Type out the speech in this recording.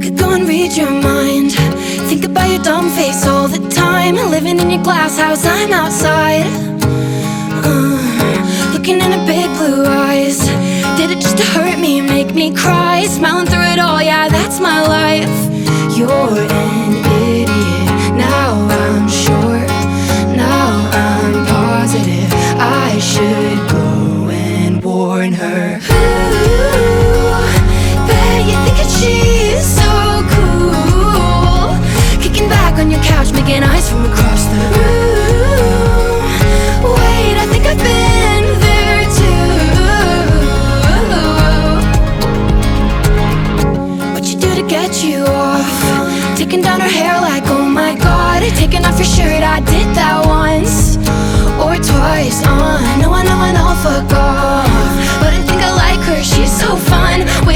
could go and read your mind. Think about your dumb face all the time. Living in your glass house, I'm outside, looking in her big blue eyes. Did it just to hurt me, make me cry? Smiling through it all, yeah, that's my life. You're an idiot, now I'm sure. Now I'm positive I should go and warn her. Ooh, bet you think that she's so cool, kicking back on your couch, making eyes from across the room. Wait, I think I've been there too. What you do to get you off? Taking down her hair like, oh my god. Taking off your shirt, I did that once or twice. I know, fuck off. But I think I like her, she's so fun.